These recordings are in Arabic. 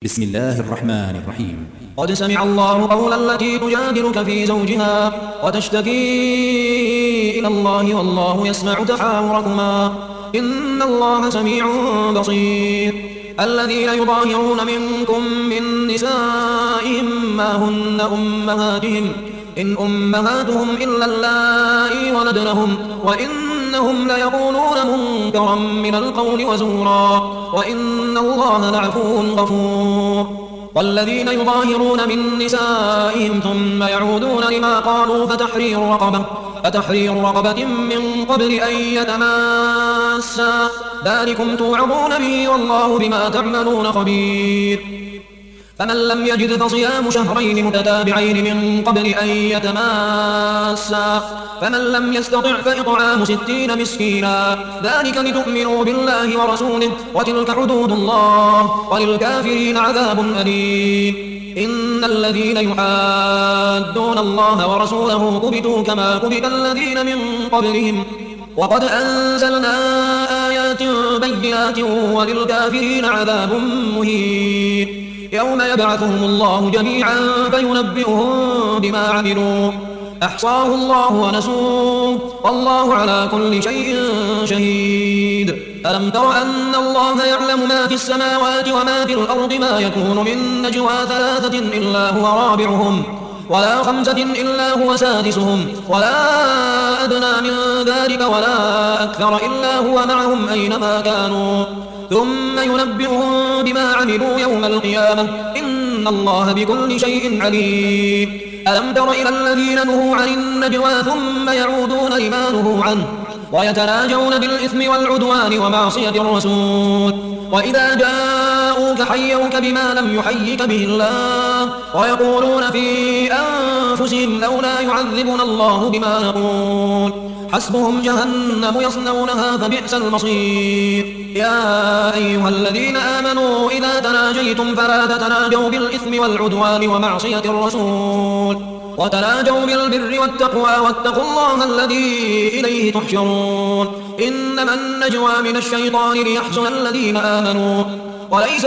بسم الله الرحمن الرحيم. قد سمع الله قول التي تجادلك في زوجها وتشتكي إلى الله والله يسمع تحاوركما إن الله سميع بصير. الذين يظاهرون منكم من نسائهم ما هن أمهاتهم إن أمهاتهم إلا اللائي ولدنهم وإنهم ليقولون منكرا من القول وزورا وإن الله لعفو غفور. والذين يظاهرون من نسائهم ثم يعودون لما قالوا فتحرير رقبة من قبل أن يتماسا ذلكم توعظون به والله بما تعملون خبير. فمن لم يجد فصيام شهرين متتابعين من قبل أن يتماسا فمن لم يستطع فإطعام 60 مسكينا ذلك لتؤمنوا بالله ورسوله وتلك حدود الله وللكافرين عذاب أليم. إن الذين يحادون الله ورسوله كبتوا كما كبت الذين من قبلهم وقد أنزلنا آيات بينات وللكافرين عذاب مهين. يوم يبعثهم الله جميعا فينبئهم بما عملوا أحصاه الله ونسوه والله على كل شيء شهيد. ألم تر أن الله يعلم ما في السماوات وما في الأرض ما يكون من نجوى 3 إلا هو رابعهم ولا 5 إلا هو سادسهم ولا أدنى من ذلك ولا أكثر إلا هو معهم أينما كانوا ثم ينبئهم بما عملوا يوم القيامة إن الله بكل شيء عليم. ألم تر إلى الذين نهوا عن النجوى ثم يعودون لما نهوا عنه ويتناجون بالإثم والعدوان ومعصية الرسول وإذا جاءوك حيوك بما لم يحيك به الله ويقولون في أنفسهم لولا يعذبنا الله بما نقول حسبهم جهنم يصلونها فبئس المصير. يا أيها الذين آمنوا إذا تناجيتم فلا تتناجوا بالإثم والعدوان ومعصية الرسول وتناجوا بالبر والتقوى واتقوا الله الذي إليه تحشرون. إنما النجوى من الشيطان ليحزن الذين آمنوا وليس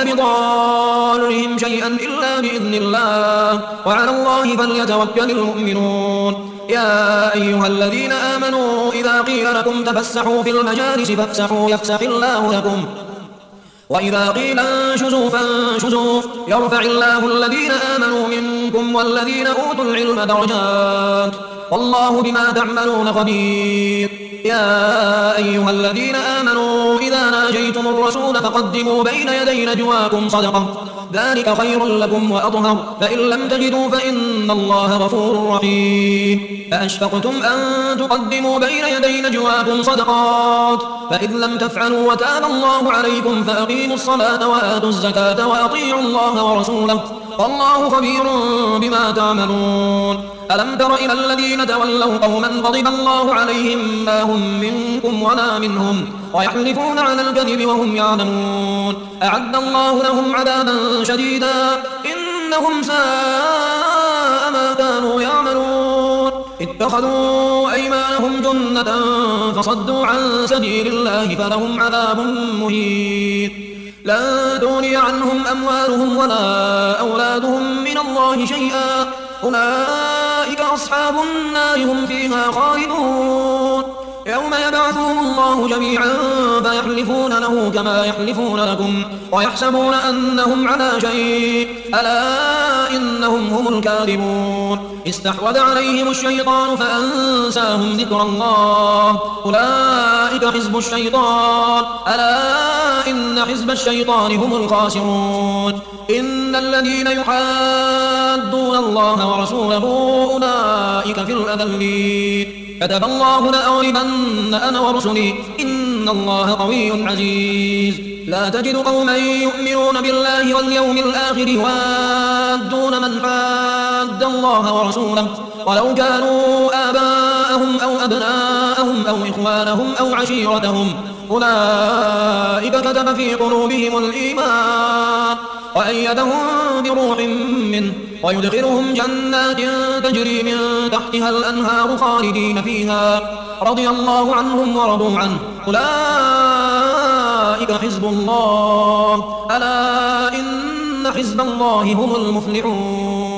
بضارهم شيئا إلا بإذن الله وعلى الله فليتوكل المؤمنون. يا أيها الذين آمنوا إذا قيل لكم تفسحوا في المجالس فافسحوا يفسح الله لكم وإذا قيل انشزوا فانشزوا يرفع الله الذين آمنوا منكم والذين أوتوا العلم درجات والله بما تعملون خبير. يا أيها الذين آمنوا إذا ناجيتم الرسول فقدموا بين يدي نجواكم صدقة ذلك خير لكم وأطهر فإن لم تجدوا فإن الله غفور رحيم. أأشفقتم أن تقدموا بين يدي نجواكم صدقات فإذ لم تفعلوا وتاب الله عليكم فأقيموا الصلاة وآتوا الزكاة وأطيعوا الله ورسوله والله خبير بما تعملون. ألم تر إلى الذين تولوا قوما غضب الله عليهم ما هم منكم ولا منهم ويحلفون على الكذب وهم يعلمون أعد الله لهم عذابا شديدا إنهم ساء ما كانوا يعملون. اتخذوا أيمانهم جنة فصدوا عن سبيل الله فلهم عذاب مهين. لا تغني عنهم أموالهم ولا أولادهم من الله شيئا أولئك أصحاب النار هم فيها خالدون. يوم يبعثهم الله جميعا فيحلفون له كما يحلفون لكم ويحسبون أنهم على شيء ألا إنهم هم الكاذبون. استحوذ عليهم الشيطان فأنساهم ذكر الله أولئك حزب الشيطان ألا إن حزب الشيطان هم الخاسرون. إن الذين يحادون الله ورسوله أولئك في الأذلين كتب الله لأغلبن أنا ورسلي إن الله قوي عزيز. لا تجد قوما يؤمنون بالله واليوم الآخر يوادون من حاد الله ورسوله ولو كانوا آباءهم أو أبناءهم أو إخوانهم أو عشيرتهم أولئك كتب في قلوبهم الإيمان وأيدهم بروح منه ويدخلهم جنات تجري من تحتها الأنهار خالدين فيها رضي الله عنهم ورضوا عنه أولئك حزب الله ألا إن حزب الله هم المفلحون.